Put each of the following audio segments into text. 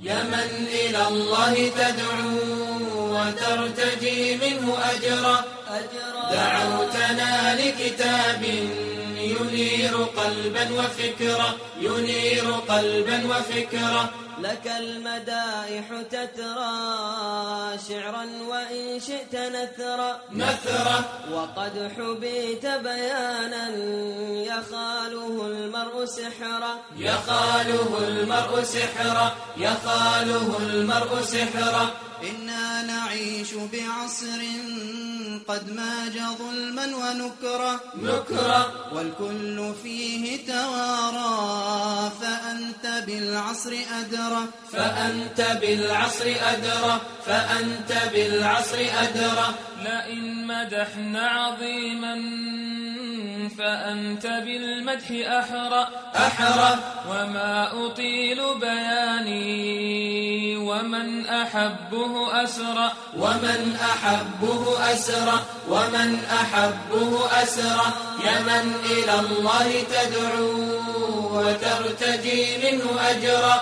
يا من إلى الله تدعو وترتجي منه أجرا، دعوتنا لكتاب ينير قلبا وفكرا، ينير قلبا وفكرا. لك المدائح تترى شعرا وإن شئت نثرا، نثرا. وقد حبيت بيانا يخاله المرء سحرا، يخاله المرء سحرا، يخاله المرء سحرا. إنا نعيش بعصر قد ماج ظلما ونكرا، نكرا. والكل فيه توارى فأنت بالعصر أدرى، فأنت بالعصر أدرى، فأنت بالعصر أدرى. لئن مدحنا عظيما فأنت بالمدح أحرى، أحرى. وما أطيل بياني ومن أحبه أسرى، ومن أحبه أسرى، ومن أحبه أسرى. يا من إلى الله تدعو وترتجي منه أجرا،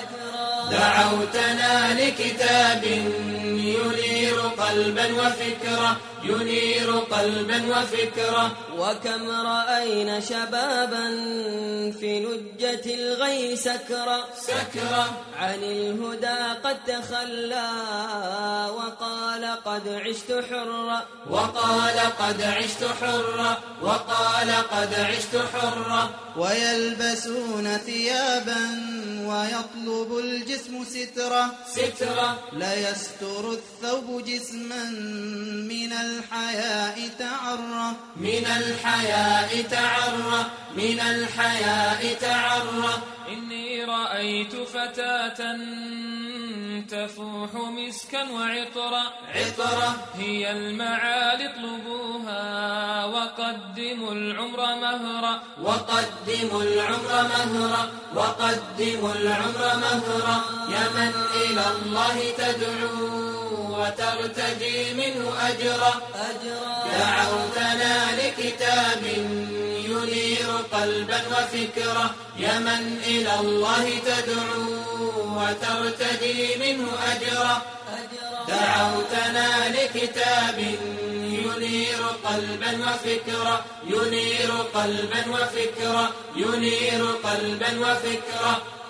دعوتنا لكتاب ينير قلبا وفكرا، ينير قلبا وفكرا. وكم رأينا شبابا في لجة الغي سكرا، سكرا. عن الهدى قد تخلى وقال قد عشت حرا، وقال قد عشت حرا، وقال قد عشت حرا. ويلبسون ثيابا ويطلب الجسم سترا، سترا. لا يستر الثوب جسما من الحياء تعرى، من الحياء تعرى، من الحياء تعرى. إني رأيت فتاة تفوح مسكا وعطرا، عطرا. هي المعالي اطلبوها وقدموا العمر مهرا، وقدموا العمر مهرا، وقدموا العمر مهرا. يا من إلى الله تدعو وترتجي منه أجرا، دعوتنا لكتاب ينير قلبا وفكرا. يا من إلى الله تدعو وترتجي منه أجرا، دعوتنا لكتاب ينير قلبا وفكرا، ينير قلبا وفكرا، ينير قلبا وفكرا.